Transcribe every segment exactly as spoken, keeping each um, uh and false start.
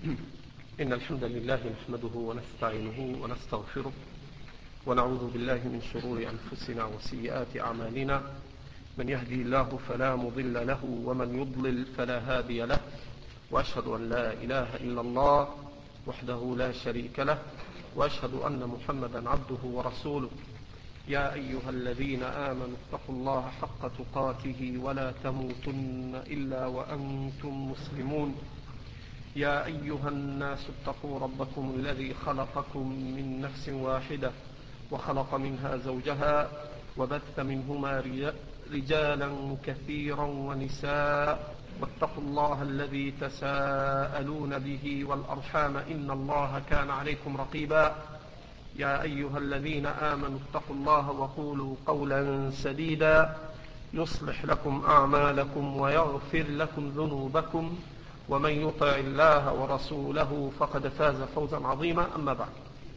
إن الحمد لله نحمده ونستعينه ونستغفره ونعوذ بالله من شرور أنفسنا وسيئات أعمالنا. من يهدي الله فلا مضل له ومن يضلل فلا هادي له، وأشهد أن لا إله إلا الله وحده لا شريك له، وأشهد أن محمدا عبده ورسوله. يا أيها الذين آمنوا اتقوا الله حق تقاته ولا تموتن إلا وأنتم مسلمون. يا أيها الناس اتقوا ربكم الذي خلقكم من نفس واحدة وخلق منها زوجها وبث منهما رجالا كثيرا ونساء، واتقوا الله الذي تساءلون به والأرحام إن الله كان عليكم رقيبا. يا أيها الذين آمنوا اتقوا الله وقولوا قولا سديدا يصلح لكم أعمالكم ويغفر لكم ذنوبكم، ومن يطع الله ورسوله فقد فاز فوزا عظيما. أما بعد،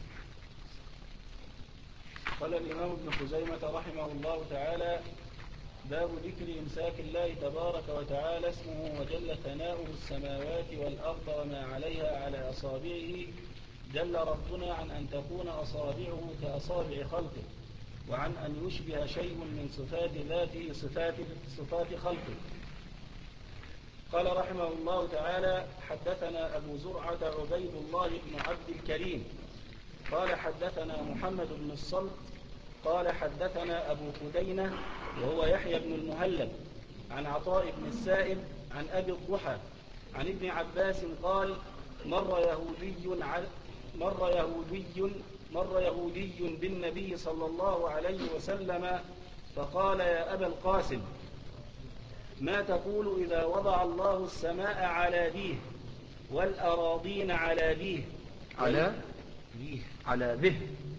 قال الإمام ابن خزيمة رحمه الله تعالى: باب ذكر إمساك الله تبارك وتعالى اسمه وجل ثناؤه السماوات والأرض وما عليها على أصابعه. جل ربنا عن أن تكون أصابعه كأصابع خلقه، وعن أن يشبه شيء من صفات ذاته صفات, صفات خلقه. قال رحمه الله تعالى: حدثنا أبو زرعة عبيد الله بن عبد الكريم قال حدثنا محمد بن الصلت قال حدثنا أبو خدينة وهو يحيى بن المهلب عن عطاء بن السائب عن أبي الضحى عن ابن عباس قال: مر يهودي مر يهودي مر يهودي بالنبي صلى الله عليه وسلم فقال: يا أبا القاسم، ما تقول إذا وضع الله السماء على ديه والأراضين على ديه على ديه على به.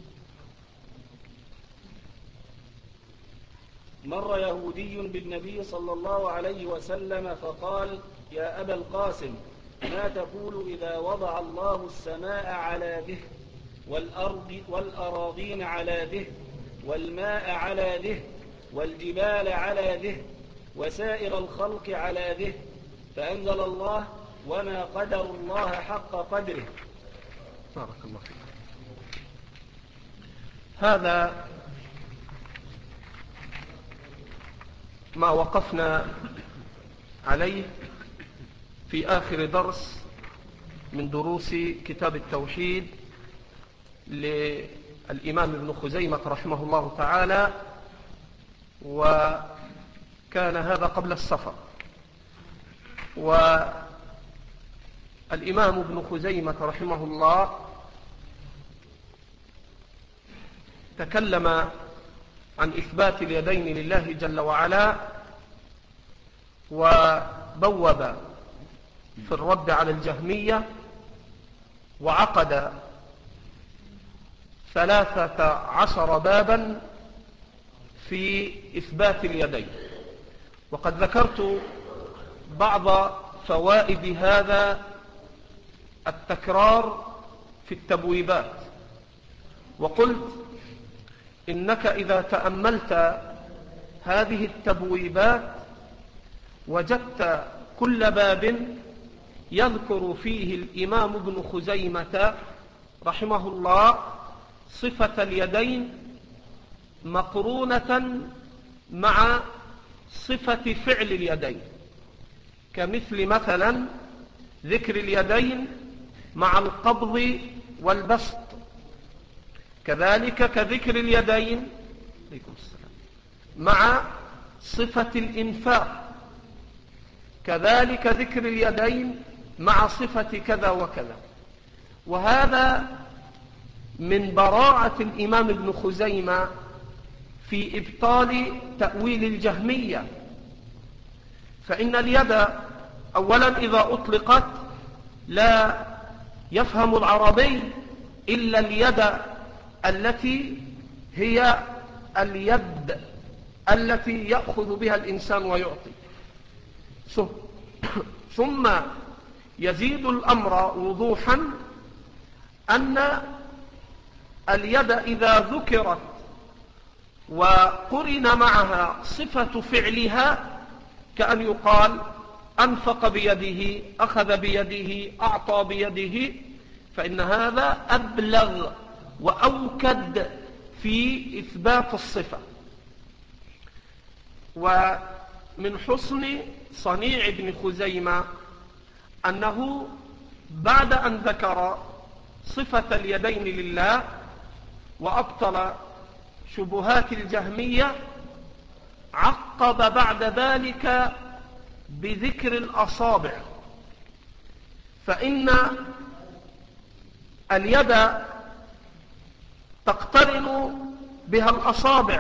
مر يهودي بالنبي صلى الله عليه وسلم فقال: يا أبا القاسم، ما تقول إذا وضع الله السماء على ده والأرض والأراضين على ده والماء على ده والجبال على ده وسائر الخلق على ده؟ فأنزل الله: وما قدر الله حق قدره. بارك الله فيك. هذا ما وقفنا عليه في آخر درس من دروس كتاب التوحيد للإمام ابن خزيمة رحمه الله تعالى، وكان هذا قبل السفر. والإمام ابن خزيمة رحمه الله تكلم عن إثبات اليدين لله جل وعلا، وبوب في الرد على الجهمية، وعقد ثلاثة عشر بابا في إثبات اليدين. وقد ذكرت بعض فوائد هذا التكرار في التبويبات، وقلت إنك إذا تأملت هذه التبويبات وجدت كل باب يذكر فيه الإمام ابن خزيمة رحمه الله صفة اليدين مقرونة مع صفة فعل اليدين، كمثل مثلا ذكر اليدين مع القبض والبسط، كذلك كذكر اليدين مع صفة الإنفاق، كذلك ذكر اليدين مع صفة كذا وكذا. وهذا من براعة الإمام ابن خزيمة في إبطال تأويل الجهمية. فإن اليد أولا إذا أطلقت لا يفهم العربي إلا اليد التي هي اليد التي يأخذ بها الإنسان ويعطي. ثم يزيد الأمر وضوحا أن اليد إذا ذكرت وقرن معها صفة فعلها كأن يقال أنفق بيده، أخذ بيده، أعطى بيده، فإن هذا أبلغ وأوكد في إثبات الصفة. ومن حسن صنيع ابن خزيمة أنه بعد أن ذكر صفة اليدين لله وأبطل شبهات الجهمية، عقب بعد ذلك بذكر الأصابع، فإن اليد تقترن بها الأصابع،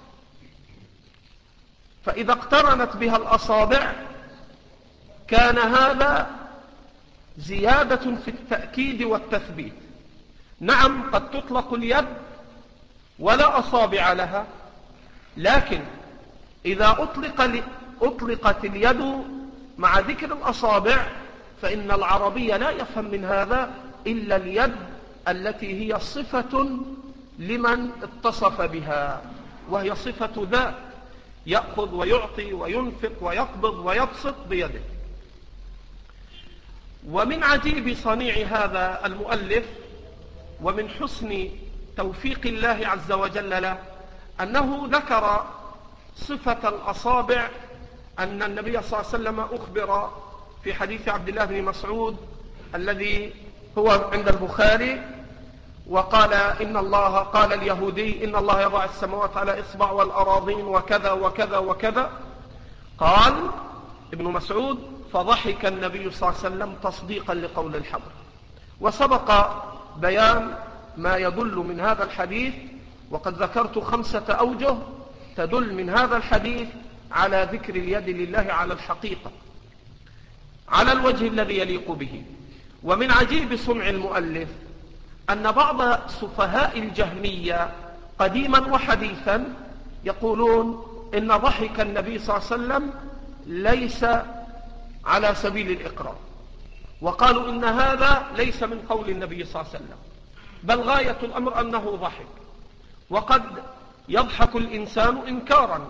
فإذا اقترنت بها الأصابع كان هذا زيادة في التأكيد والتثبيت. نعم، قد تطلق اليد ولا أصابع لها، لكن إذا أطلق أطلقت اليد مع ذكر الأصابع فإن العربي لا يفهم من هذا إلا اليد التي هي صفة لمن اتصف بها، وهي صفة ذات، يأخذ ويعطي وينفق ويقبض ويبسط بيده. ومن عجيب صنيع هذا المؤلف ومن حسن توفيق الله عز وجل له أنه ذكر صفة الأصابع، أن النبي صلى الله عليه وسلم أخبر في حديث عبد الله بن مسعود الذي هو عند البخاري، وقال إن الله قال اليهودي إن الله يضع السماوات على إصبع والأراضين وكذا وكذا وكذا. قال ابن مسعود فضحك النبي صلى الله عليه وسلم تصديقا لقول الحبر. وسبق بيان ما يدل من هذا الحديث، وقد ذكرت خمسة أوجه تدل من هذا الحديث على ذكر اليد لله على الحقيقة على الوجه الذي يليق به. ومن عجيب صنع المؤلف أن بعض سفهاء الجهمية قديما وحديثا يقولون إن ضحك النبي صلى الله عليه وسلم ليس على سبيل الإقرار، وقالوا إن هذا ليس من قول النبي صلى الله عليه وسلم، بل غاية الأمر أنه ضحك، وقد يضحك الإنسان إنكارا،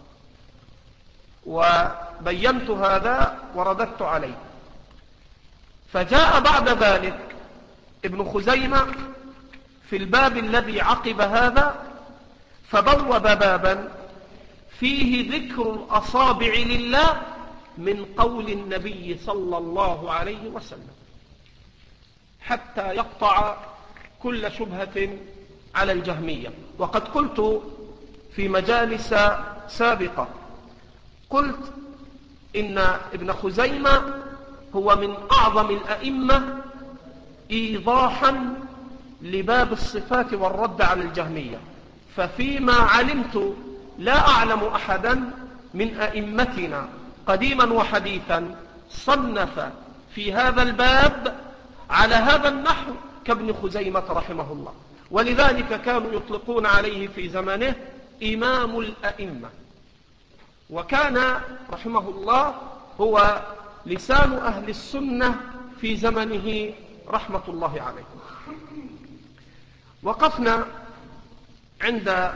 وبينت هذا ورددت عليه. فجاء بعد ذلك ابن خزيمة في الباب الذي عقب هذا فبوب بابا فيه ذكر الأصابع لله من قول النبي صلى الله عليه وسلم، حتى يقطع كل شبهة على الجهمية. وقد قلت في مجالس سابقة، قلت إن ابن خزيمة هو من أعظم الأئمة إيضاحا لباب الصفات والرد على الجهمية، ففيما علمت لا أعلم أحدا من أئمتنا قديما وحديثا صنف في هذا الباب على هذا النحو كابن خزيمة رحمه الله، ولذلك كانوا يطلقون عليه في زمانه إمام الأئمة، وكان رحمه الله هو لسان أهل السنة في زمنه رحمة الله عليه. وقفنا عند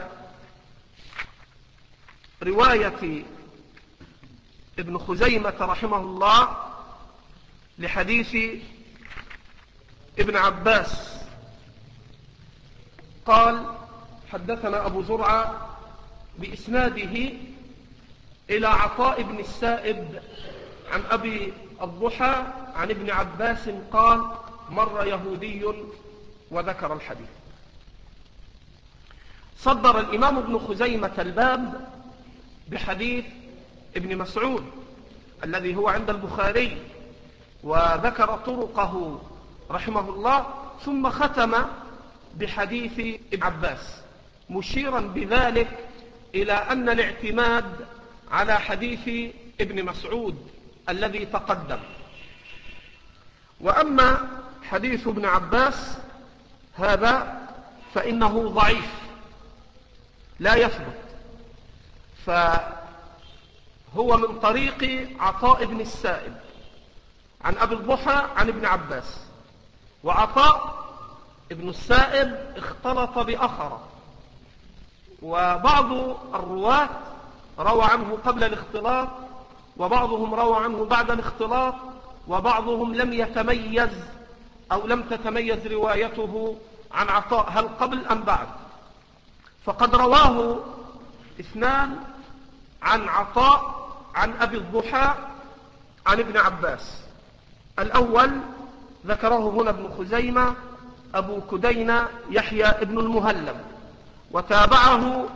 رواية ابن خزيمة رحمه الله لحديث ابن عباس قال حدثنا أبو زرعة بإسناده إلى عطاء بن السائب عن أبي الضحى عن ابن عباس قال مر يهودي وذكر الحديث. صدر الإمام ابن خزيمة الباب بحديث ابن مسعود الذي هو عند البخاري، وذكر طرقه رحمه الله، ثم ختم بحديث ابن عباس مشيرا بذلك إلى أن الاعتماد على حديث ابن مسعود الذي تقدم. وأما حديث ابن عباس هذا فإنه ضعيف لا يثبت، فهو من طريق عطاء بن السائب عن أبي الضحى عن ابن عباس، وعطاء ابن السائب اختلط بأخر، وبعض الرواة روى عنه قبل الاختلاط وبعضهم روى عنه بعد الاختلاط، وبعضهم لم يتميز أو لم تتميز روايته عن عطاء هل قبل أم بعد. فقد رواه اثنان عن عطاء عن أبي الضحى عن ابن عباس. الأول ذكره هنا ابن خزيمة أبو كدينة يحيى ابن المهلب، وتابعه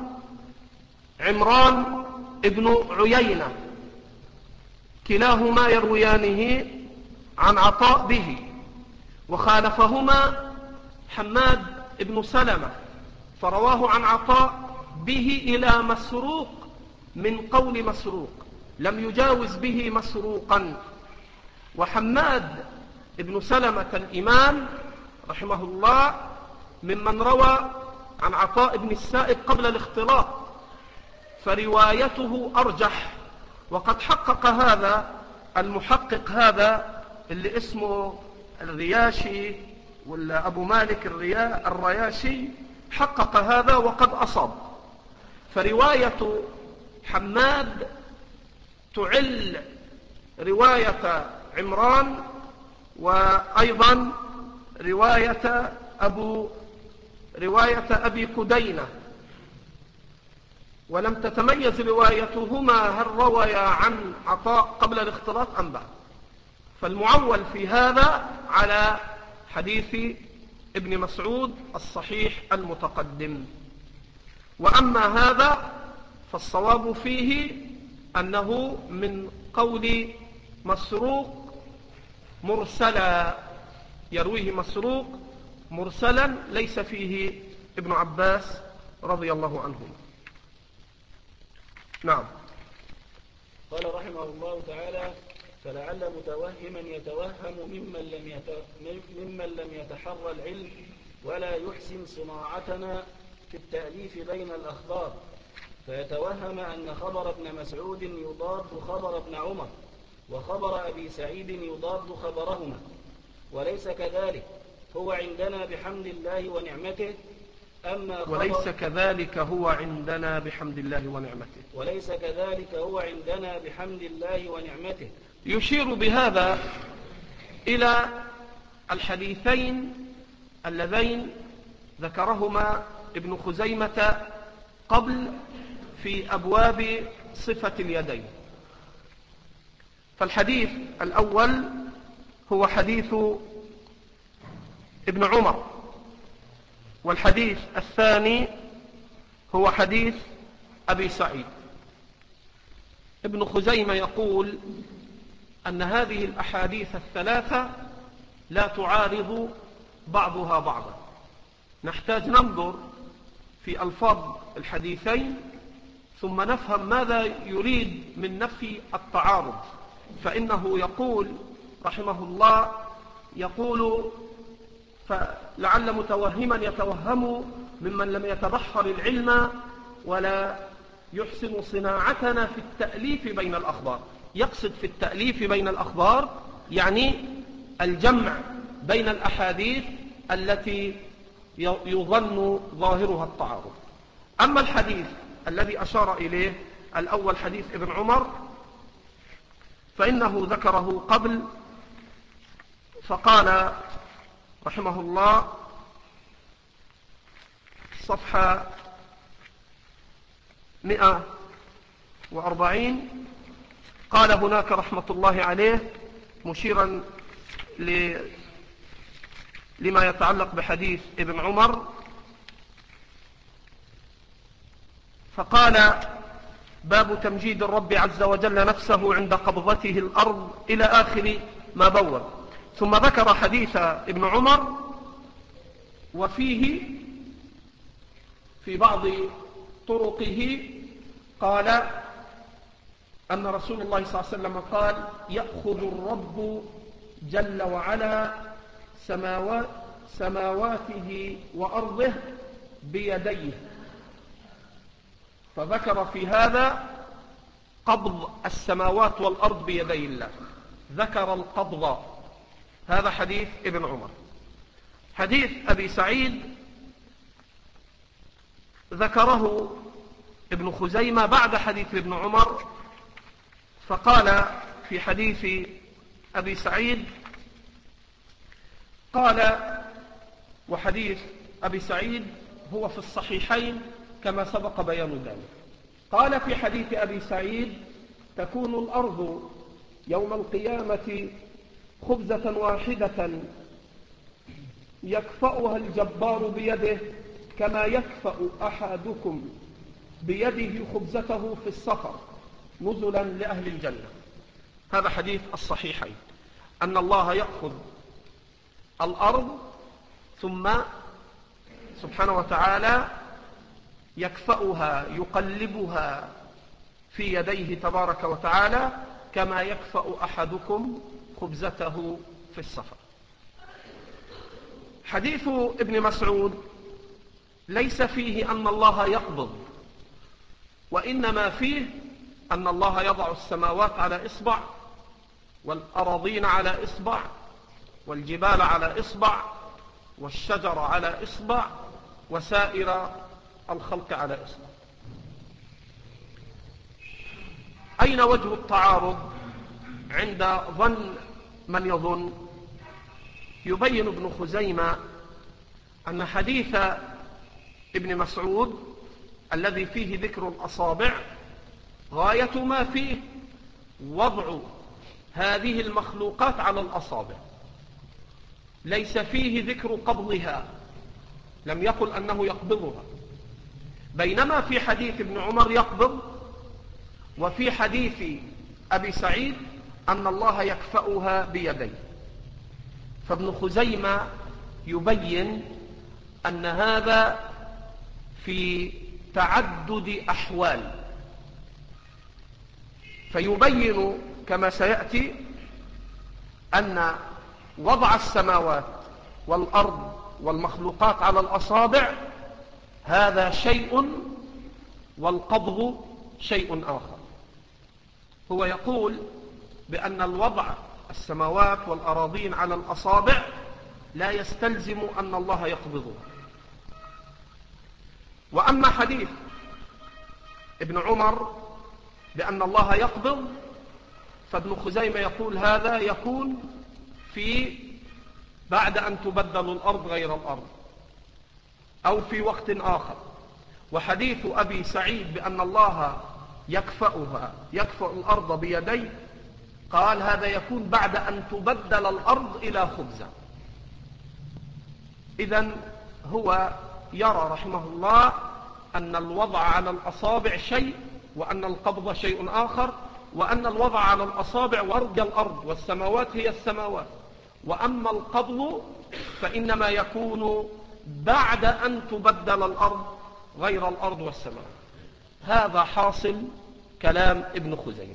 عمران ابن عيينة، كلاهما يرويانه عن عطاء به. وخالفهما حماد ابن سلمة فرواه عن عطاء به إلى مسروق من قول مسروق، لم يجاوز به مسروقا. وحماد ابن سلمة الإمام رحمه الله ممن روى عن عطاء بن السائب قبل الاختلاط، فروايته أرجح. وقد حقق هذا المحقق هذا اللي اسمه الرياشي ولا أبو مالك الريا الرياشي، حقق هذا وقد أصاب. فرواية حماد تعل رواية عمران، وأيضا رواية أبو رواية أبي كدينة، ولم تتميز روايتهما هل رويا عن عطاء قبل الاختلاط أم بعد. فالمعول في هذا على حديث ابن مسعود الصحيح المتقدم. وأما هذا فالصواب فيه أنه من قول مسروق مرسلا، يرويه مسروق مرسلا ليس فيه ابن عباس رضي الله عنهما. نعم. قال رحمه الله تعالى: فلعل متوهما يتوهم ممن لم يت... ممن لم يتحرى العلم ولا يحسن صناعتنا في التأليف بين الأخبار، فيتوهم أن خبر ابن مسعود يضاد خبر ابن عمر، وخبر أبي سعيد يضاد خبرهما، وليس كذلك هو عندنا بحمد الله ونعمته. أما وليس كذلك هو عندنا بحمد الله ونعمته وليس كذلك هو عندنا بحمد الله ونعمته. يشير بهذا إلى الحديثين اللذين ذكرهما ابن خزيمة قبل في أبواب صفة اليدين. فالحديث الأول هو حديث ابن عمر، والحديث الثاني هو حديث أبي سعيد. ابن خزيمة يقول أن هذه الأحاديث الثلاثة لا تعارض بعضها بعضا. نحتاج ننظر في ألفاظ الحديثين ثم نفهم ماذا يريد من نفي التعارض. فإنه يقول رحمه الله يقول فلعل متوهما يتوهم ممن لم يتبحر العلم ولا يحسن صناعتنا في التأليف بين الأخبار. يقصد في التأليف بين الأخبار يعني الجمع بين الأحاديث التي يظن ظاهرها التعارض. أما الحديث الذي أشار إليه الأول حديث ابن عمر فإنه ذكره قبل، فقال رحمه الله صفحة مئة وأربعين، قال هناك رحمة الله عليه مشيرا لما يتعلق بحديث ابن عمر، فقال: باب تمجيد الرب عز وجل نفسه عند قبضته الأرض إلى آخر ما بوّب. ثم ذكر حديث ابن عمر، وفيه في بعض طرقه قال أن رسول الله صلى الله عليه وسلم قال: يأخذ الرب جل وعلا سماوات سماواته وأرضه بيديه. فذكر في هذا قبض السماوات والأرض بيدي الله، ذكر القبض. هذا حديث ابن عمر. حديث أبي سعيد ذكره ابن خزيمة بعد حديث ابن عمر، فقال في حديث أبي سعيد، قال وحديث أبي سعيد هو في الصحيحين كما سبق بيان ذلك. قال في حديث أبي سعيد: تكون الأرض يوم القيامة خبزة واحدة يكفأها الجبار بيده كما يكفأ أحدكم بيده خبزته في السفر نزلا لأهل الجنة. هذا حديث الصحيحين، أن الله يأخذ الأرض ثم سبحانه وتعالى يكفأها يقلبها في يديه تبارك وتعالى كما يكفأ أحدكم خبزته في السفر. حديث ابن مسعود ليس فيه أن الله يقبض، وإنما فيه أن الله يضع السماوات على إصبع، والأراضين على إصبع، والجبال على إصبع، والشجر على إصبع، وسائر الخلق على إصبع. أين وجه التعارض عند ظن من يظن؟ يبين ابن خزيمة أن حديث ابن مسعود الذي فيه ذكر الأصابع غاية ما فيه وضع هذه المخلوقات على الأصابع، ليس فيه ذكر قبضها، لم يقل أنه يقبضها، بينما في حديث ابن عمر يقبض، وفي حديث أبي سعيد أن الله يكفأها بيديه. فابن خزيمة يبين أن هذا في تعدد أحوال، فيبين كما سيأتي أن وضع السماوات والأرض والمخلوقات على الأصابع هذا شيء، والقبض شيء آخر. هو يقول بأن الوضع السماوات والأراضين على الأصابع لا يستلزم أن الله يقبضها. وأما حديث ابن عمر بأن الله يقبض، فابن خزيمة يقول هذا يكون في بعد أن تبدل الأرض غير الأرض أو في وقت آخر. وحديث أبي سعيد بأن الله يكفأها يكفأ الأرض بيديه، قال هذا يكون بعد أن تبدل الأرض إلى خبزة. إذن هو يرى رحمه الله أن الوضع على الأصابع شيء، وأن القبض شيء آخر، وأن الوضع على الأصابع ورد الأرض والسماوات هي السماوات، وأما القبض فإنما يكون بعد أن تبدل الأرض غير الأرض والسماوات. هذا حاصل كلام ابن خزيمة.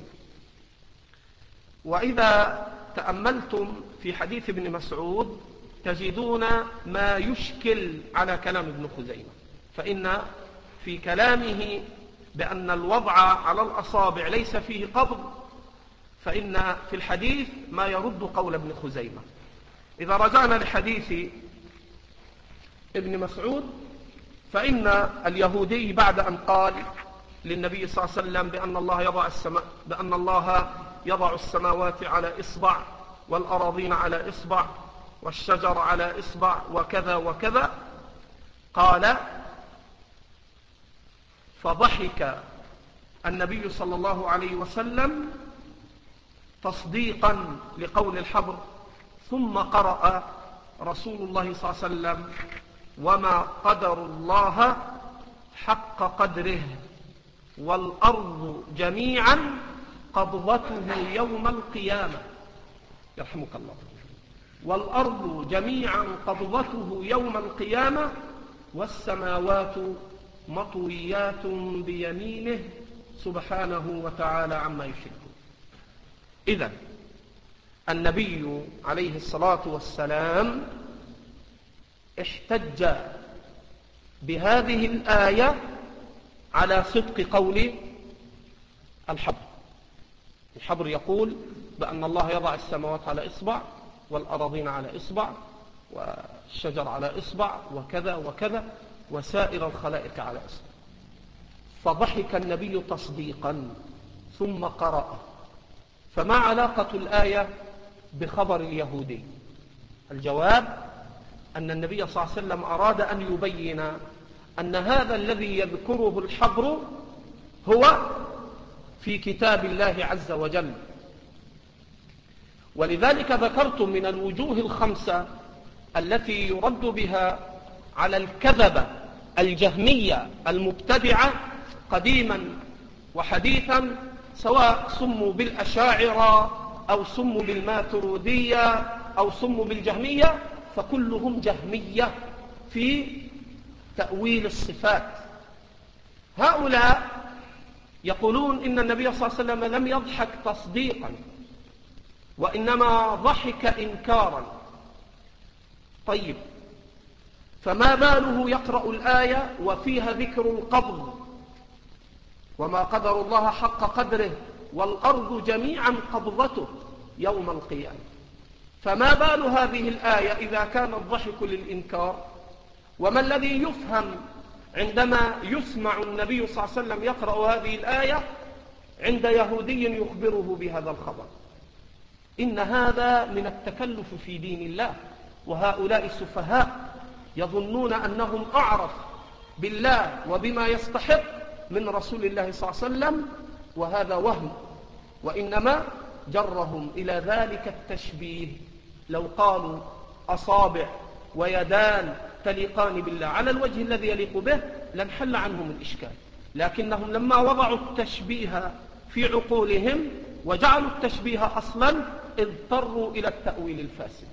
وإذا تأملتم في حديث ابن مسعود تجدون ما يشكل على كلام ابن خزيمة، فإن في كلامه بأن الوضع على الأصابع ليس فيه قبض، فإن في الحديث ما يرد قول ابن خزيمة. إذا رجعنا لحديث ابن مسعود فإن اليهودي بعد أن قال للنبي صلى الله عليه وسلم بأن الله يضع السماء بأن الله يضع السماوات على إصبع والأراضين على إصبع والشجر على إصبع وكذا وكذا، قال فضحك النبي صلى الله عليه وسلم تصديقا لقول الحبر، ثم قرأ رسول الله صلى الله عليه وسلم وما قدر الله حق قدره والأرض جميعا قبضته يوم القيامة، يرحمك الله، والأرض جميعا قبضته يوم القيامة والسماوات مطويات بيمينه سبحانه وتعالى عما يشركون. إذن النبي عليه الصلاة والسلام احتج بهذه الآية على صدق قول الحبر. الحبر يقول بأن الله يضع السماوات على إصبع والأراضين على إصبع والشجر على إصبع وكذا وكذا وسائر الخلائق على إصبع. فضحك النبي تصديقا ثم قرأ فما علاقة الآية بخبر اليهودي؟ الجواب أن النبي صلى الله عليه وسلم أراد أن يبين أن هذا الذي يذكره الحبر هو في كتاب الله عز وجل. ولذلك ذكرت من الوجوه الخمسة التي يرد بها على الكذبة الجهمية المبتدعة قديما وحديثا، سواء سموا بالأشاعرة أو سموا بالماترودية أو سموا بالجهمية، فكلهم جهمية في تأويل الصفات. هؤلاء يقولون إن النبي صلى الله عليه وسلم لم يضحك تصديقا وإنما ضحك إنكارا. طيب، فما باله يقرأ الآية وفيها ذكر القبض وما قدر الله حق قدره والأرض جميعا قبضته يوم القيامة؟ فما بال هذه الآية إذا كان الضحك للإنكار؟ وما الذي يفهم عندما يسمع النبي صلى الله عليه وسلم يقرأ هذه الآية عند يهودي يخبره بهذا الخبر؟ إن هذا من التكلف في دين الله، وهؤلاء السفهاء يظنون أنهم أعرف بالله وبما يستحق من رسول الله صلى الله عليه وسلم، وهذا وهم، وإنما جرهم إلى ذلك التشبيه. لو قالوا أصابع ويدان تليقان بالله على الوجه الذي يليق به لانحل عنهم الإشكال، لكنهم لما وضعوا التشبيه في عقولهم وجعلوا التشبيه أصلا اضطروا إلى التأويل الفاسد.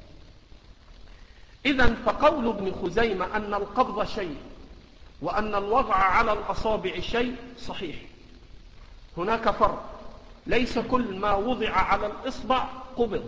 إذن فقول ابن خزيمة أن القبض شيء وأن الوضع على الأصابع شيء صحيح. هناك فرق، ليس كل ما وضع على الإصبع قبض،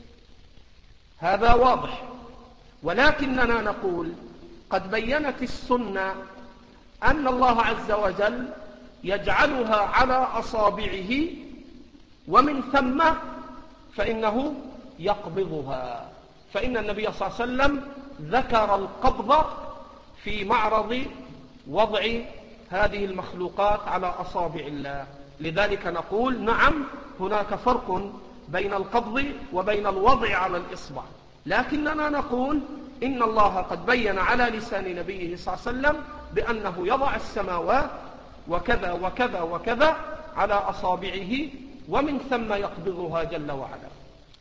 هذا واضح، ولكننا نقول قد بينت السنة أن الله عز وجل يجعلها على أصابعه ومن ثم فإنه يقبضها. فإن النبي صلى الله عليه وسلم ذكر القبض في معرض وضع هذه المخلوقات على أصابع الله. لذلك نقول نعم، هناك فرق بين القبض وبين الوضع على الإصبع، لكننا نقول إن الله قد بين على لسان نبيه صلى الله عليه وسلم بأنه يضع السماوات وكذا وكذا وكذا على أصابعه ومن ثم يقبضها جل وعلا.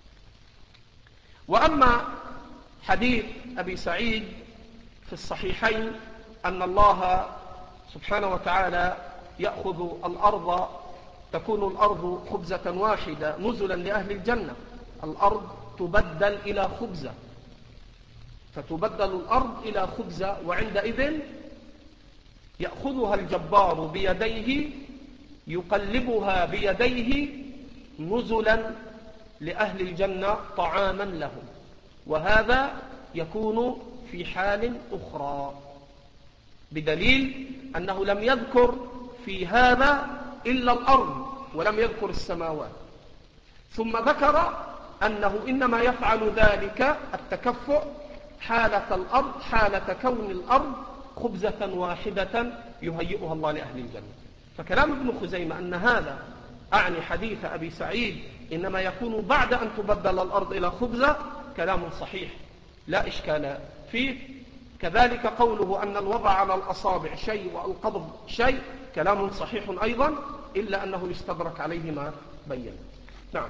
وأما حديث أبي سعيد في الصحيحين أن الله سبحانه وتعالى يأخذ الأرض، تكون الأرض خبزة واحدة نزلا لأهل الجنة، الأرض تبدل إلى خبزة، فتبدل الأرض إلى خبزة، وعندئذ يأخذها الجبار بيديه يقلبها بيديه نزلا لأهل الجنة طعاما لهم. وهذا يكون في حال أخرى، بدليل أنه لم يذكر في هذا إلا الأرض ولم يذكر السماوات، ثم ذكر أنه إنما يفعل ذلك التكفؤ حالة الأرض، حالة كون الأرض خبزة واحدة يهيئها الله لأهل الجنة. فكلام ابن خزيمة أن هذا أعني حديث أبي سعيد إنما يكون بعد أن تبدل الأرض إلى خبزة كلام صحيح لا إشكال فيه. كذلك قوله أن الوضع على الأصابع شيء والقبض شيء كلام صحيح أيضا، إلا أنه يستدرك عليه ما بين. نعم.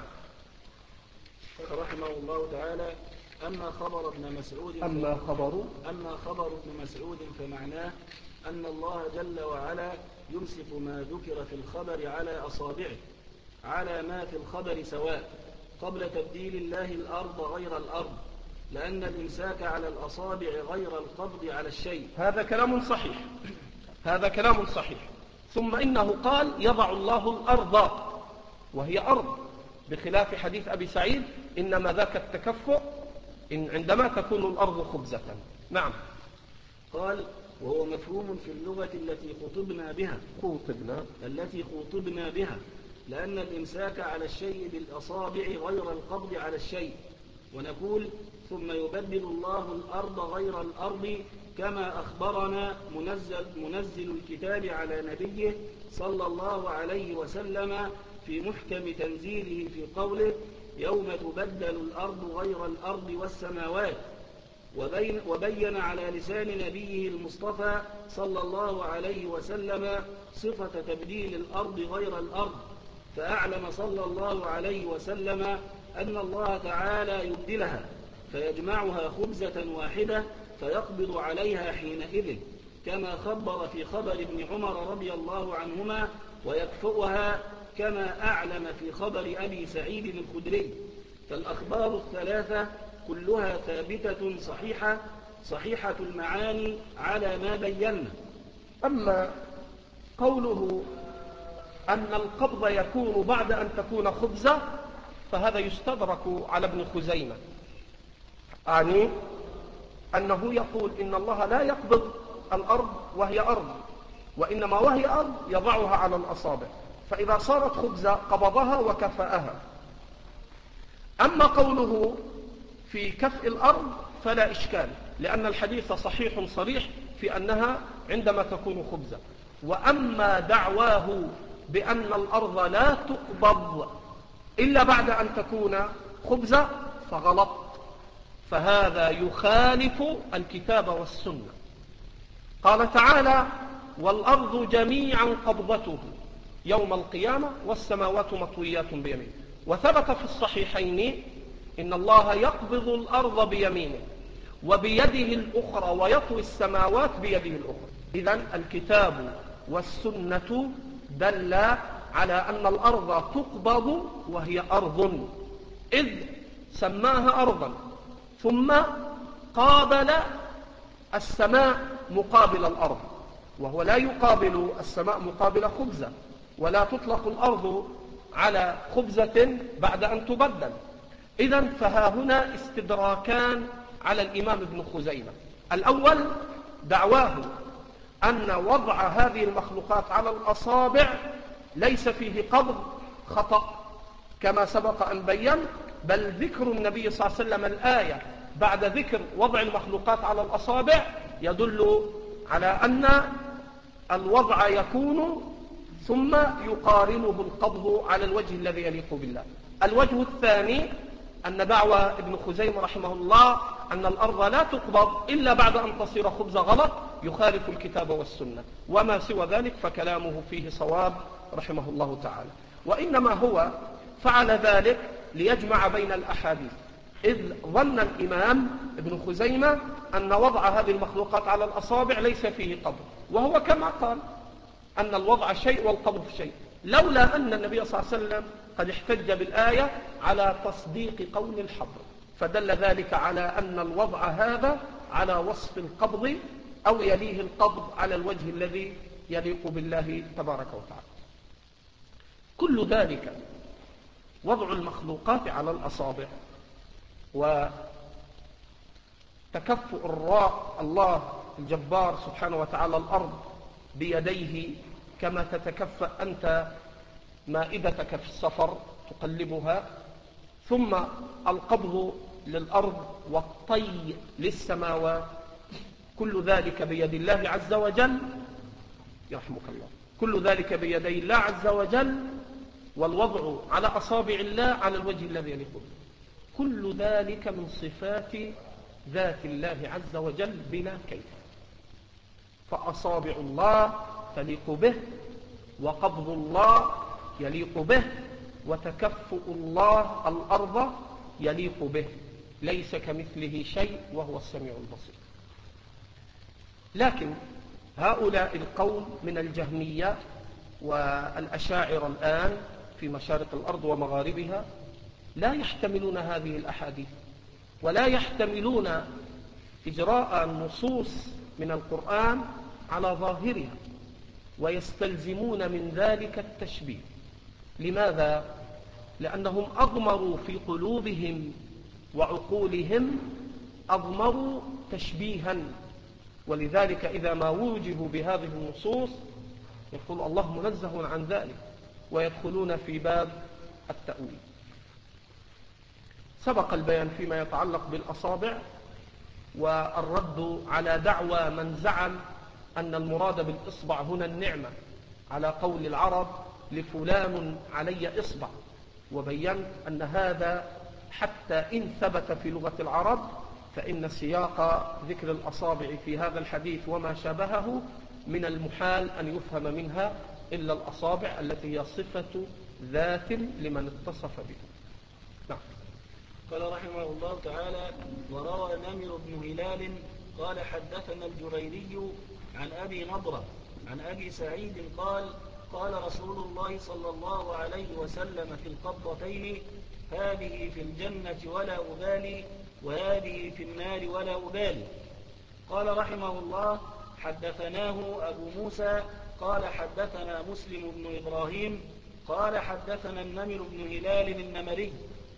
رحمه الله تعالى: أما خبر ابن مسعود أما خبر أما خبر ابن مسعود فمعناه أن الله جل وعلا يمسك ما ذكر في الخبر على أصابعه على ما في الخبر سواء، قبل تبديل الله الأرض غير الأرض، لأن الإمساك على الأصابع غير القبض على الشيء. هذا كلام صحيح، هذا كلام صحيح. ثم إنه قال يضع الله الأرض وهي أرض، بخلاف حديث أبي سعيد إنما ذاك التكفؤ إن عندما تكون الأرض خبزة. نعم. قال: وهو مفهوم في اللغة التي خطبنا بها خوطبنا التي خوطبنا بها لأن الإمساك على الشيء بالأصابع غير القبض على الشيء. ونقول: ثم يبدل الله الأرض غير الأرض كما أخبرنا منزل, منزل الكتاب على نبيه صلى الله عليه وسلم في محكم تنزيله في قوله يوم تبدل الأرض غير الأرض والسماوات، وبين, وبين على لسان نبيه المصطفى صلى الله عليه وسلم صفة تبديل الأرض غير الأرض، فأعلم صلى الله عليه وسلم أن الله تعالى يبدلها فيجمعها خبزة واحدة فيقبض عليها حينئذ، كما خبر في خبر ابن عمر رضي الله عنهما، ويكفؤها كما أعلم في خبر أبي سعيد الخدري. فالأخبار الثلاثة كلها ثابتة صحيحة صحيحة المعاني على ما بينا. أما قوله أن القبض يكون بعد أن تكون خبزة فهذا يستدرك على ابن خزيمة، يعني أنه يقول إن الله لا يقبض الأرض وهي أرض، وإنما وهي أرض يضعها على الأصابع، فإذا صارت خبزة قبضها وكفأها. أما قوله في كفء الأرض فلا إشكال، لأن الحديث صحيح صريح في أنها عندما تكون خبزة. وأما دعواه بأن الأرض لا تقبض إلا بعد أن تكون خبزة فغلط، فهذا يخالف الكتاب والسنة. قال تعالى والأرض جميعا قبضته يوم القيامة والسماوات مطويات بيمينه، وثبت في الصحيحين إن الله يقبض الأرض بيمينه وبيده الأخرى ويطوي السماوات بيده الأخرى. إذن الكتاب والسنة دل على أن الأرض تقبض وهي أرض، إذ سماها أرضا، ثم قابل السماء مقابل الأرض، وهو لا يقابل السماء مقابل خبزة، ولا تطلق الأرض على خبزة بعد أن تبدل. إذن فها هنا استدراكان على الإمام ابن خزيمة. الأول دعواه أن وضع هذه المخلوقات على الأصابع ليس فيه قبض خطأ كما سبق أن بين، بل ذكر النبي صلى الله عليه وسلم الآية بعد ذكر وضع المخلوقات على الأصابع يدل على أن الوضع يكون ثم يقارنه القبض على الوجه الذي يليق بالله. الوجه الثاني أن دعوى ابن خزيمة رحمه الله أن الأرض لا تقبض إلا بعد أن تصير خبز غلط، يخالف الكتاب والسنة، وما سوى ذلك فكلامه فيه صواب رحمه الله تعالى. وإنما هو فعل ذلك ليجمع بين الأحاديث، إذ ظن الإمام ابن خزيمة أن وضع هذه المخلوقات على الأصابع ليس فيه قبض، وهو كما قال أن الوضع شيء والقبض شيء، لولا أن النبي صلى الله عليه وسلم قد احتج بالآية على تصديق قول الحبر، فدل ذلك على أن الوضع هذا على وصف القبض أو يليه القبض على الوجه الذي يليق بالله تبارك وتعالى. كل ذلك وضع المخلوقات على الأصابع وتكفؤ الراء الله الجبار سبحانه وتعالى الأرض بيديه كما تتكفأ أنت مائدتك في السفر تقلبها، ثم القبض للأرض والطي للسماوات، كل ذلك بيد الله عز وجل يرحمك الله، كل ذلك بيدي الله عز وجل، والوضع على أصابع الله على الوجه الذي يليق به، كل ذلك من صفات ذات الله عز وجل بلا كيف. فأصابع الله تليق به، وقبض الله يليق به، وتكفؤ الله الأرض يليق به، ليس كمثله شيء وهو السميع البصير. لكن هؤلاء القوم من الجهمية والأشاعرة الآن في مشارق الأرض ومغاربها لا يحتملون هذه الأحاديث، ولا يحتملون إجراء النصوص من القرآن على ظاهرها، ويستلزمون من ذلك التشبيه. لماذا؟ لأنهم أضمروا في قلوبهم وعقولهم أضمروا تشبيها، ولذلك إذا ما وجهوا بهذه النصوص يقول الله منزه عن ذلك، ويدخلون في باب التأويل. سبق البيان فيما يتعلق بالأصابع، والرد على دعوى من زعم أن المراد بالإصبع هنا النعمة على قول العرب لفلان علي إصبع، وبينت أن هذا حتى إن ثبت في لغة العرب فإن سياق ذكر الأصابع في هذا الحديث وما شابهه من المحال أن يفهم منها إلا الأصابع التي هي صفة ذات لمن اتصف به. نعم. قال رحمه الله تعالى: وروى نمر بن هلال قال حدثنا الجريري عن أبي نضرة عن أبي سعيد قال: قال رسول الله صلى الله عليه وسلم في القبضتين: هذه في الجنة ولا أبالي، وهذه في النار ولا أبالي. قال رحمه الله: حدثناه أبو موسى قال حدثنا مسلم بن إبراهيم قال حدثنا النمر بن هلال النمري.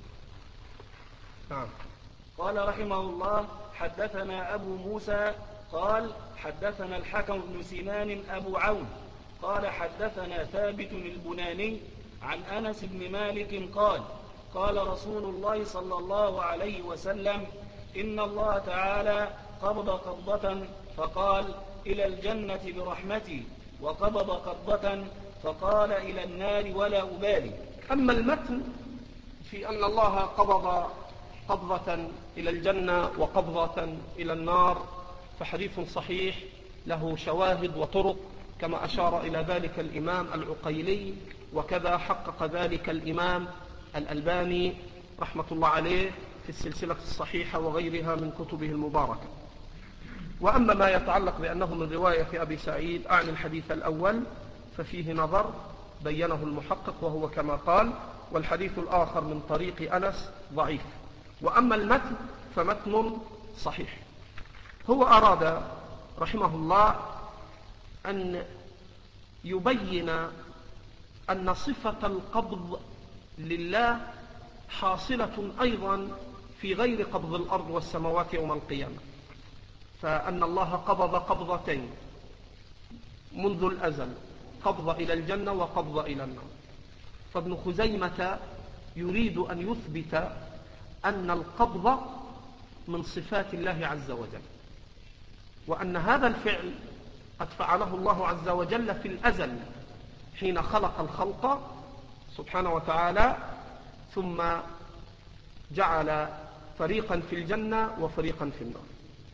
نعم. قال رحمه الله: حدثنا أبو موسى قال حدثنا الحكم بن سنان أبو عون قال حدثنا ثابت البناني عن أنس بن مالك قال: قال رسول الله صلى الله عليه وسلم: إن الله تعالى قبض قبضة فقال: إلى الجنة برحمتي، وقبض قبضة فقال: إلى النار ولا أبالي. أما المتن في أن الله قبض قبضة إلى الجنة وقبضة إلى النار فحديث صحيح له شواهد وطرق، كما أشار إلى ذلك الإمام العقيلي، وكذا حقق ذلك الإمام الألباني رحمة الله عليه في السلسلة الصحيحة وغيرها من كتبه المباركة. وأما ما يتعلق بأنه من رواية أبي سعيد أعني الحديث الأول ففيه نظر بينه المحقق وهو كما قال، والحديث الآخر من طريق أنس ضعيف. وأما المتن فمتن صحيح. هو أراد رحمه الله أن يبين أن صفة القبض لله حاصلة أيضا في غير قبض الأرض والسماوات يوم القيامة، فأن الله قبض قبضتين منذ الأزل، قبض إلى الجنة وقبض إلى النار. فابن خزيمة يريد أن يثبت أن القبض من صفات الله عز وجل، وأن هذا الفعل قد فعله الله عز وجل في الأزل حين خلق الخلق سبحانه وتعالى، ثم جعل فريقا في الجنة وفريقا في النار.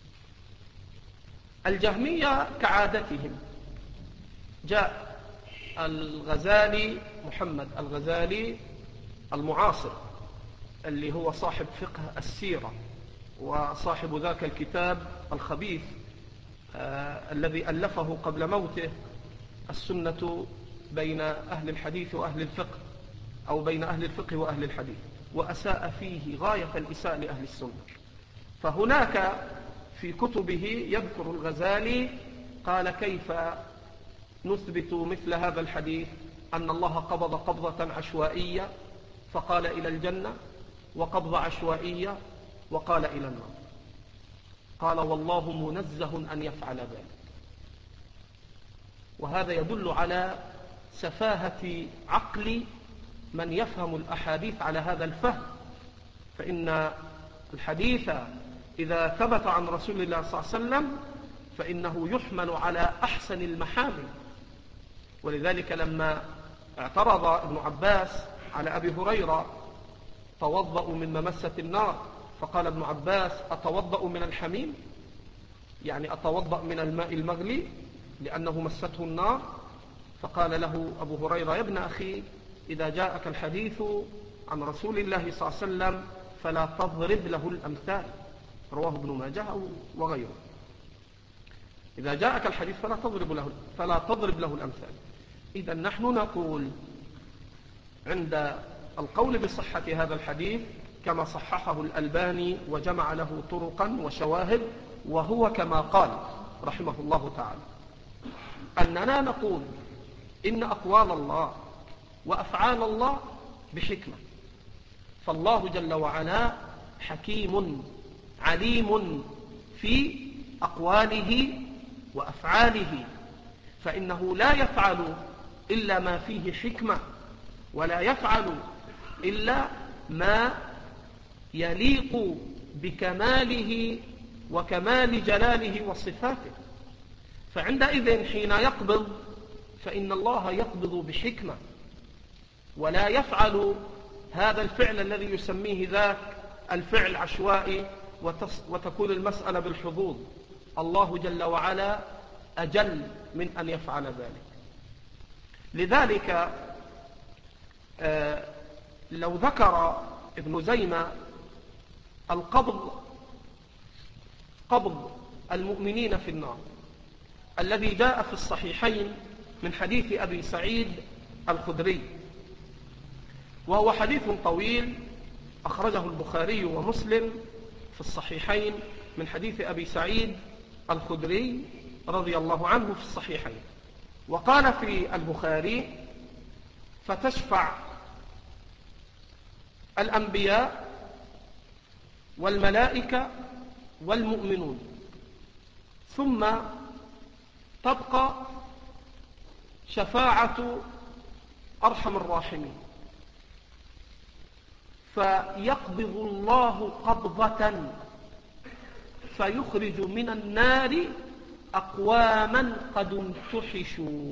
الجهمية كعادتهم جاء الغزالي محمد الغزالي المعاصر اللي هو صاحب فقه السيرة وصاحب ذاك الكتاب الخبيث آه الذي ألفه قبل موته، السنة بين أهل الحديث وأهل الفقه، أو بين أهل الفقه وأهل الحديث، وأساء فيه غاية الإساءة لأهل السنة. فهناك في كتبه يذكر الغزالي قال: كيف نثبت مثل هذا الحديث أن الله قبض قبضة عشوائية فقال إلى الجنة، وقبض عشوائية وقال إلى النار؟ قال: والله منزه أن يفعل ذلك. وهذا يدل على سفاهة عقل من يفهم الأحاديث على هذا الفهم، فإن الحديث إذا ثبت عن رسول الله صلى الله عليه وسلم فإنه يحمل على أحسن المحامل. ولذلك لما اعترض ابن عباس على أبي هريرة: توضأ من ممسة النار، فقال ابن عباس: أتوضأ من الحميم؟ يعني أتوضأ من الماء المغلي لأنه مسته النار؟ فقال له أبو هريرة: يا ابن أخي، إذا جاءك الحديث عن رسول الله صلى الله عليه وسلم فلا تضرب له الأمثال. رواه ابن ماجه وغيره. إذا جاءك الحديث فلا تضرب له فلا تضرب له الأمثال. إذا نحن نقول عند القول بصحة هذا الحديث كما صححه الألباني وجمع له طرقا وشواهد، وهو كما قال رحمه الله تعالى، أننا نقول إن أقوال الله وأفعال الله بحكمة، فالله جل وعلا حكيم عليم في أقواله وأفعاله، فإنه لا يفعل إلا ما فيه حكمة، ولا يفعل إلا ما يليق بكماله وكمال جلاله وصفاته. فعندئذ حين يقبض فإن الله يقبض بحكمة، ولا يفعل هذا الفعل الذي يسميه ذاك الفعل عشوائي وتكون المسألة بالحظوظ. الله جل وعلا أجل من أن يفعل ذلك. لذلك لو ذكر ابن خزيمة القبض قبض المؤمنين في النار الذي جاء في الصحيحين من حديث أبي سعيد الخدري، وهو حديث طويل أخرجه البخاري ومسلم في الصحيحين من حديث أبي سعيد الخدري رضي الله عنه في الصحيحين. وقال في البخاري: فتشفع الأنبياء والملائكة والمؤمنون، ثم تبقى شفاعة أرحم الراحمين، فيقبض الله قبضة فيخرج من النار أقواما قد انتحشوا.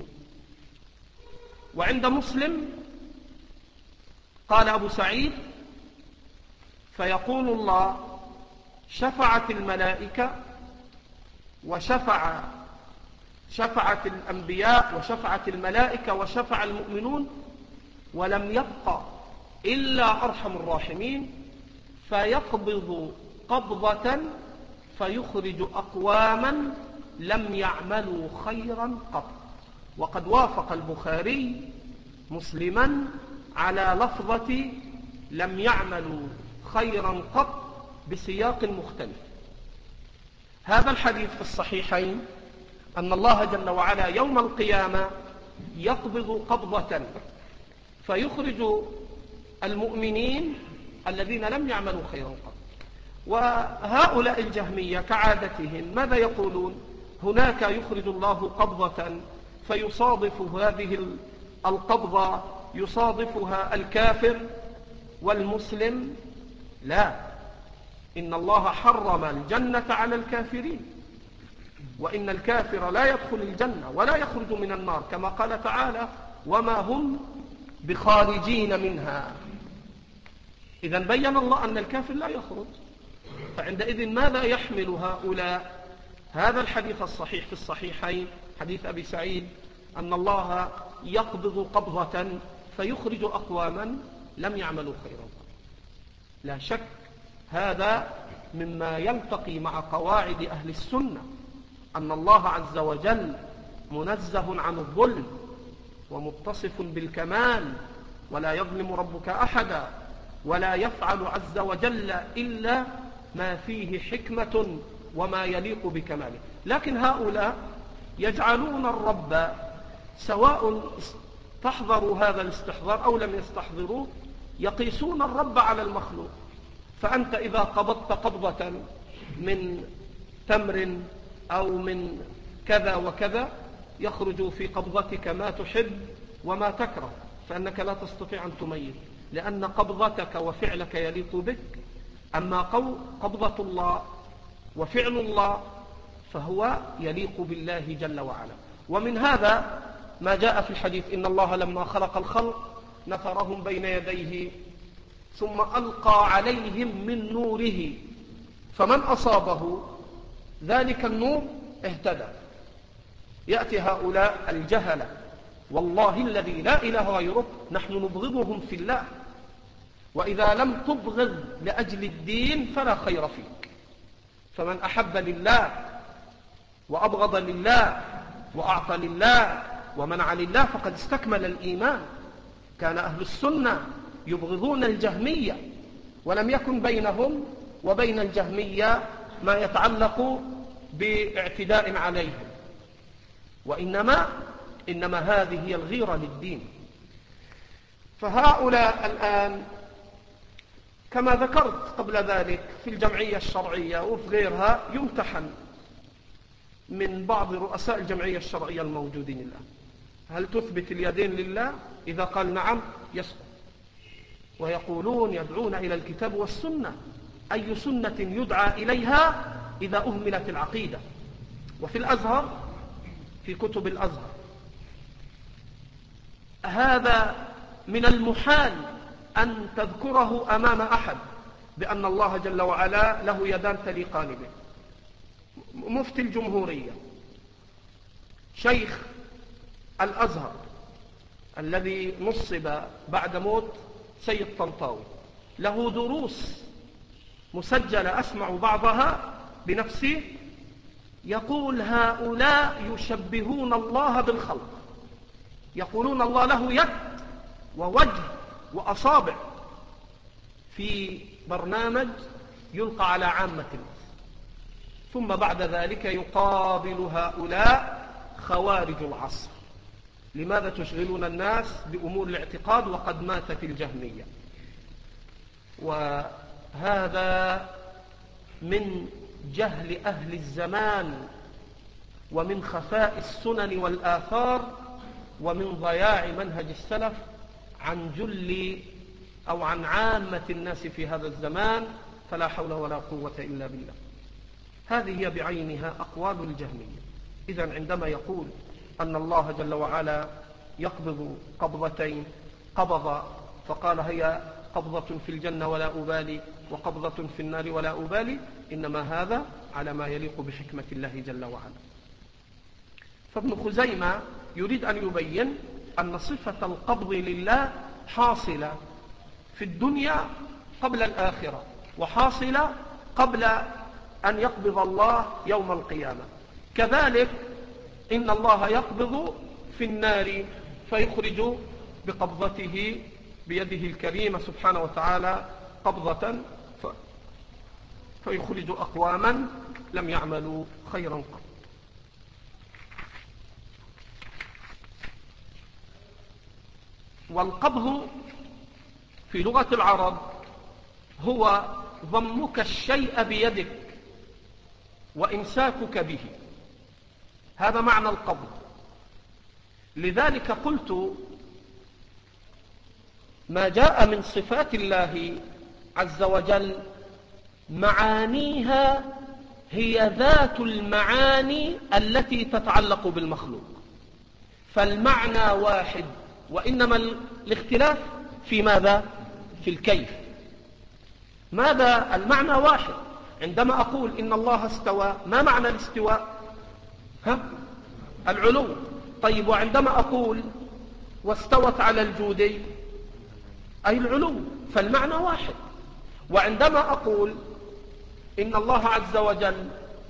وعند مسلم قال أبو سعيد: فيقول الله: شفعت الملائكة وشفع شفعت الأنبياء وشفعت الملائكة وشفع المؤمنون، ولم يبق إلا أرحم الراحمين، فيقبض قبضة فيخرج أقواما لم يعملوا خيرا قط. وقد وافق البخاري مسلما على لفظة لم يعملوا خيرا قط بسياق مختلف. هذا الحديث في الصحيحين أن الله جل وعلا يوم القيامة يقبض قبضة فيخرج المؤمنين الذين لم يعملوا خيرا قط. وهؤلاء الجهمية كعادتهم ماذا يقولون؟ هناك يخرج الله قبضة فيصادف هذه القبضة يصادفها الكافر والمسلم. لا، إن الله حرم الجنة على الكافرين، وإن الكافر لا يدخل الجنة ولا يخرج من النار، كما قال تعالى: وما هم بخارجين منها. إذن بين الله أن الكافر لا يخرج. فعندئذ ماذا يحمل هؤلاء هذا الحديث الصحيح في الصحيحين حديث أبي سعيد أن الله يقبض قبضة فيخرج أقواما لم يعملوا خيرا؟ لا شك هذا مما يلتقي مع قواعد أهل السنة، أن الله عز وجل منزه عن الظلم ومتصف بالكمال، ولا يظلم ربك أحدا، ولا يفعل عز وجل إلا ما فيه حكمة وما يليق بكماله. لكن هؤلاء يجعلون الرب سواء استحضروا هذا الاستحضار أو لم يستحضروه، يقيسون الرب على المخلوق. فأنت إذا قبضت قبضة من تمر أو من كذا وكذا يخرج في قبضتك ما تحب وما تكره، فأنك لا تستطيع أن تميز، لأن قبضتك وفعلك يليق بك. أما قبضة الله وفعل الله فهو يليق بالله جل وعلا. ومن هذا ما جاء في الحديث: إن الله لما خلق الخلق نثرهم بين يديه ثم ألقى عليهم من نوره، فمن أصابه ذلك النور اهتدى. يأتي هؤلاء الجهلة والله الذي لا إله غيره نحن نبغضهم في الله، وإذا لم تبغض لأجل الدين فلا خير فيك. فمن أحب لله وأبغض لله وأعطى لله ومنع لله فقد استكمل الإيمان. كان أهل السنة يبغضون الجهمية، ولم يكن بينهم وبين الجهمية ما يتعلق باعتداء عليهم، وإنما إنما هذه هي الغيرة للدين. فهؤلاء الآن كما ذكرت قبل ذلك في الجمعية الشرعية وفي غيرها يمتحن من بعض رؤساء الجمعية الشرعية الموجودين الآن: هل تثبت اليدين لله؟ إذا قال نعم يسقط. ويقولون يدعون إلى الكتاب والسنة، أي سنة يدعى إليها إذا أهملت العقيدة. وفي الأزهر في كتب الأزهر هذا من المحال أن تذكره أمام أحد بأن الله جل وعلا له يدان تليقان به. مفتي الجمهورية شيخ الأزهر الذي نصب بعد موت سيد طنطاوي له دروس مسجلة أسمع بعضها بنفسي، يقول هؤلاء يشبهون الله بالخلق، يقولون الله له يد ووجه وأصابع في برنامج يلقى على عامة الناس، ثم بعد ذلك يقابل هؤلاء خوارج العصر. لماذا تشغلون الناس بأمور الاعتقاد وقد ماتت الجهمية؟ وهذا من جهل أهل الزمان ومن خفاء السنن والآثار ومن ضياع منهج السلف عن جل أو عن عامة الناس في هذا الزمان، فلا حول ولا قوة إلا بالله. هذه هي بعينها أقوال الجهمية. إذن عندما يقول أن الله جل وعلا يقبض قبضتين، قبض فقال هي قبضة في الجنة ولا أبالي وقبضة في النار ولا أبالي، إنما هذا على ما يليق بحكمة الله جل وعلا. فابن خزيمة يريد أن يبين أن صفة القبض لله حاصلة في الدنيا قبل الآخرة، وحاصلة قبل أن يقبض الله يوم القيامة. كذلك إن الله يقبض في النار فيخرج بقبضته بيده الكريمة سبحانه وتعالى قبضة فيخرج أقواما لم يعملوا خيرا قط. والقبض في لغة العرب هو ضمك الشيء بيدك وإمساكك به، هذا معنى القبض. لذلك قلت ما جاء من صفات الله عز وجل معانيها هي ذات المعاني التي تتعلق بالمخلوق، فالمعنى واحد، وإنما الاختلاف في ماذا؟ في الكيف. ماذا؟ المعنى واحد. عندما أقول إن الله استوى، ما معنى الاستواء؟ ها؟ العلو. طيب، وعندما أقول واستوت على الجودي أي العلو، فالمعنى واحد. وعندما أقول إن الله عز وجل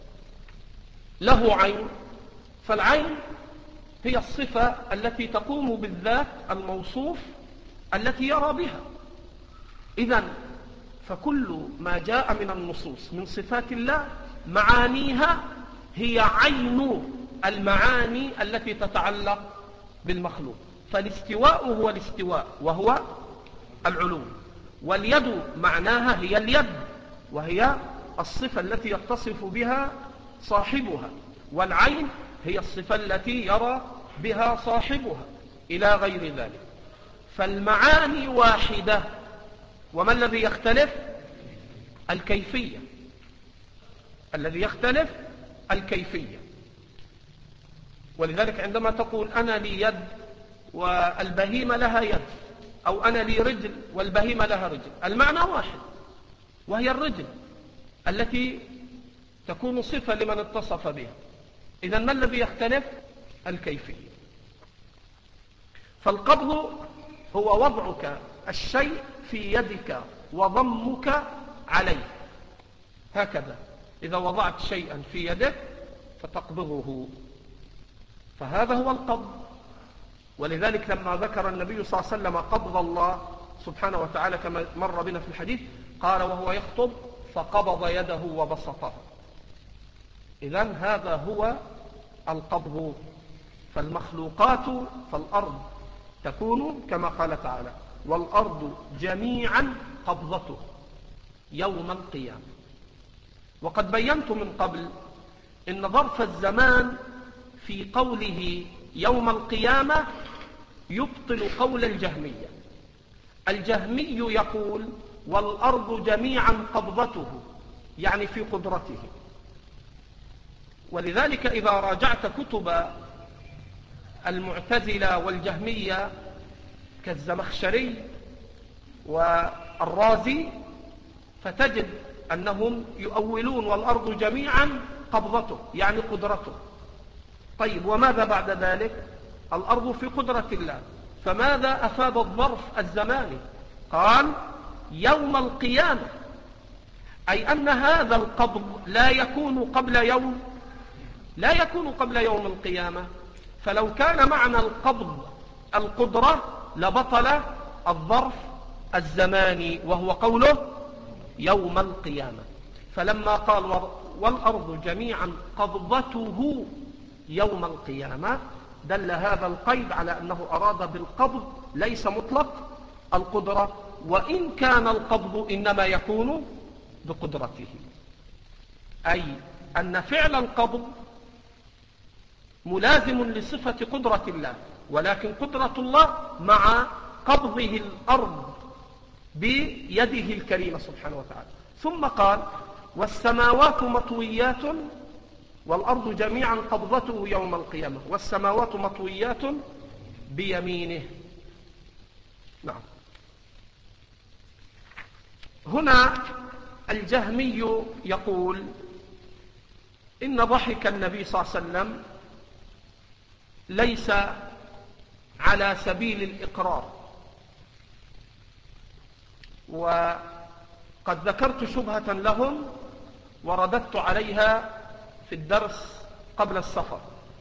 له عين، فالعين هي الصفة التي تقوم بالذات الموصوف التي يرى بها. إذن فكل ما جاء من النصوص من صفات الله معانيها هي عين المعاني التي تتعلق بالمخلوق. فالاستواء هو الاستواء وهو العلو، واليد معناها هي اليد وهي الصفة التي يتصف بها صاحبها، والعين هي الصفة التي يرى بها صاحبها إلى غير ذلك. فالمعاني واحدة، وما الذي يختلف؟ الكيفية. الذي يختلف الكيفية. ولذلك عندما تقول أنا لي يد والبهيمة لها يد، أو أنا لي رجل والبهيمة لها رجل، المعنى واحد، وهي الرجل التي تكون صفة لمن اتصف بها. إذن ما الذي يختلف؟ الكيفية. فالقبض هو وضعك الشيء في يدك وضمك عليه، هكذا. إذا وضعت شيئا في يدك فتقبضه، فهذا هو القبض. ولذلك لما ذكر النبي صلى الله عليه وسلم قبض الله سبحانه وتعالى كما مر بنا في الحديث، قال وهو يخطب فقبض يده وبسطها. إذن هذا هو القبض. فالمخلوقات فالأرض تكون كما قال تعالى والأرض جميعا قبضته يوم القيامة. وقد بينت من قبل إن ظرف الزمان في قوله يوم القيامة يبطل قول الجهمية. الجهمي يقول والأرض جميعا قبضته، يعني في قدرته. ولذلك إذا راجعت كتب المعتزلة والجهمية كالزمخشري والرازي، فتجد أنهم يؤولون والأرض جميعا قبضته يعني قدرته. طيب وماذا بعد ذلك؟ الأرض في قدرة الله، فماذا أفاد الظرف الزماني؟ قال يوم القيامة، أي أن هذا القبض لا يكون قبل يوم لا يكون قبل يوم القيامة. فلو كان معنى القبض القدرة لبطل الظرف الزماني، وهو قوله يوم القيامة. فلما قال والأرض جميعا قبضته يوم القيامة دل هذا القيد على أنه أراد بالقبض ليس مطلق القدرة، وإن كان القبض إنما يكون بقدرته، أي أن فعل القبض ملازم لصفة قدرة الله، ولكن قدرة الله مع قبضه الأرض بيده الكريمة سبحانه وتعالى. ثم قال والسماوات مطويات والأرض جميعا قبضته يوم القيامة، والسماوات مطويات بيمينه. نعم. هنا الجهمي يقول إن ضحك النبي صلى الله عليه وسلم ليس على سبيل الإقرار، وقد ذكرت شبهة لهم ورددت عليها في الدرس قبل السفر.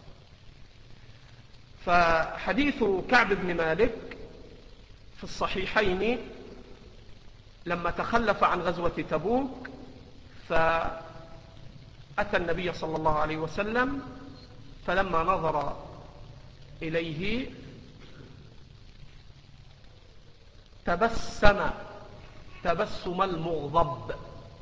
فحديث كعب بن مالك في الصحيحين لما تخلف عن غزوة تبوك، فأتى النبي صلى الله عليه وسلم فلما نظر إليه تبسم تبسم المغضب،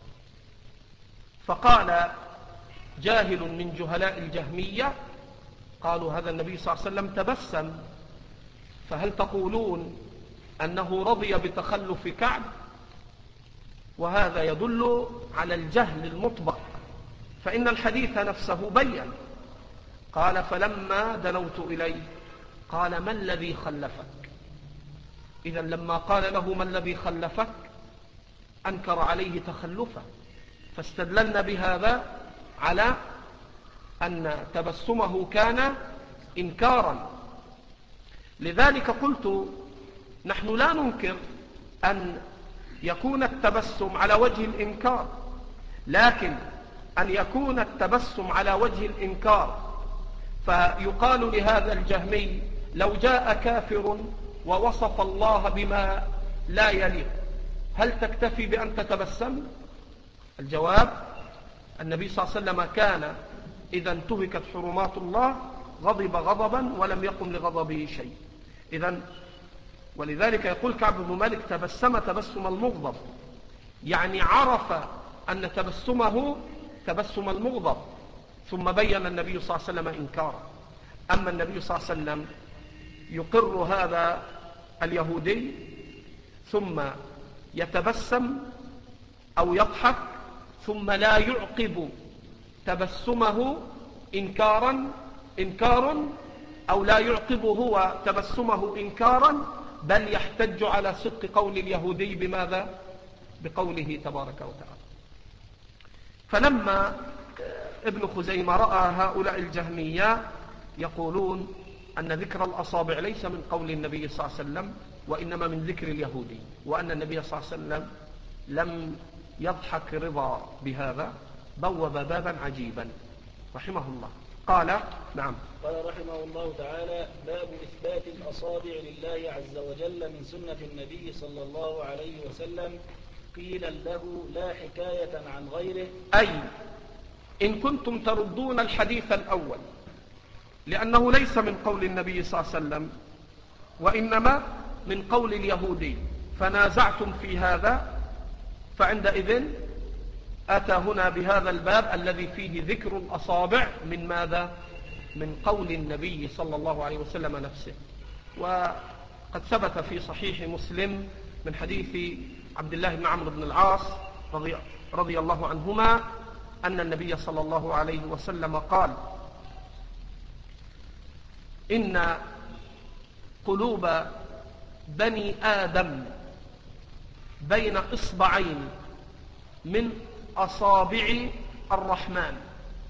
فقال جاهل من جهلاء الجهمية قالوا هذا النبي صلى الله عليه وسلم تبسم، فهل تقولون أنه رضي بتخلف كعب؟ وهذا يدل على الجهل المطبق، فإن الحديث نفسه بين. قال فلما دنوت إليه قال ما الذي خلفك؟ إذن لما قال له ما الذي خلفك أنكر عليه تخلفه، فاستدللنا بهذا على أن تبسمه كان إنكارا. لذلك قلت نحن لا ننكر أن يكون التبسم على وجه الإنكار، لكن أن يكون التبسم على وجه الإنكار فيقال لهذا الجهمي لو جاء كافر ووصف الله بما لا يليق هل تكتفي بأن تتبسم؟ الجواب النبي صلى الله عليه وسلم كان إذا انتهكت حرمات الله غضب غضبا ولم يقم لغضبه شيء. إذن ولذلك يقول كعب بن مالك تبسم تبسم المغضب، يعني عرف أن تبسمه تبسم المغضب، ثم بين النبي صلى الله عليه وسلم إنكاره. أما النبي صلى الله عليه وسلم يقر هذا اليهودي ثم يتبسم أو يضحك ثم لا يعقب تبسمه إنكارا إنكار أو لا يعقب هو تبسمه إنكارا، بل يحتج على صدق قول اليهودي بماذا؟ بقوله تبارك وتعالى. فلما ابن خزيمة رأى هؤلاء الجهمية يقولون أن ذكر الأصابع ليس من قول النبي صلى الله عليه وسلم وإنما من ذكر اليهودي، وأن النبي صلى الله عليه وسلم لم يضحك رضا بهذا، بوب بابا عجيبا رحمه الله. قال نعم. قال رحمه الله تعالى باب إثبات الأصابع لله عز وجل من سنة النبي صلى الله عليه وسلم. قيل له لا حكاية عن غيره، أي إن كنتم تردون الحديث الأول لأنه ليس من قول النبي صلى الله عليه وسلم وإنما من قول اليهودي فنازعتم في هذا، فعندئذ أتى هنا بهذا الباب الذي فيه ذكر الأصابع من ماذا؟ من قول النبي صلى الله عليه وسلم نفسه. وقد ثبت في صحيح مسلم من حديث عبد الله بن عمرو بن العاص رضي, رضي الله عنهما أن النبي صلى الله عليه وسلم قال إن قلوب بني آدم بين إصبعين من أصابع الرحمن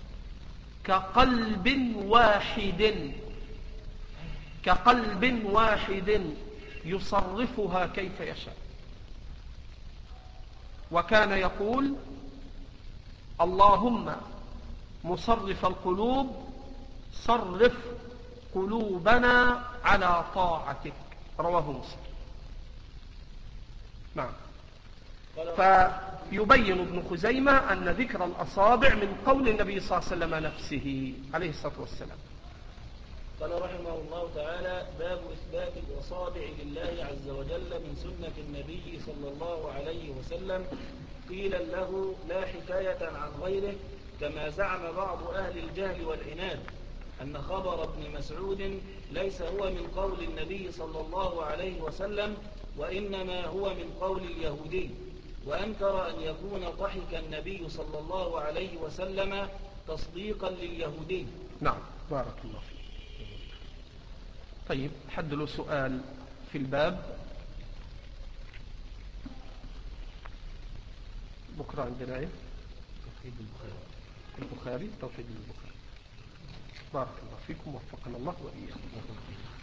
كقلب واحد كقلب واحد يصرفها كيف يشاء. وكان يقول اللهم مصرف القلوب صرف قلوبنا على طاعتك. رواه مسلم. نعم. فيبين ابن خزيمة أن ذكر الأصابع من قول النبي صلى الله عليه وسلم نفسه عليه الصلاة والسلام. قال رحمه الله تعالى: باب إثبات الأصابع لله عز وجل من سنة النبي صلى الله عليه وسلم قيل له لا حكاية عن غيره، كما زعم بعض أهل الجهل والعناد أن خبر ابن مسعود ليس هو من قول النبي صلى الله عليه وسلم، وإنما هو من قول اليهودي، وأنكر أن يكون ضحك النبي صلى الله عليه وسلم تصديقا لليهودي. نعم، بارك الله فيك. طيب، حد له سؤال في الباب؟ بكرة عندنا ايه؟ توحيد البخاري. البخاري توحيد البخاري. بارك الله فيكم، وفقنا الله وإياكم.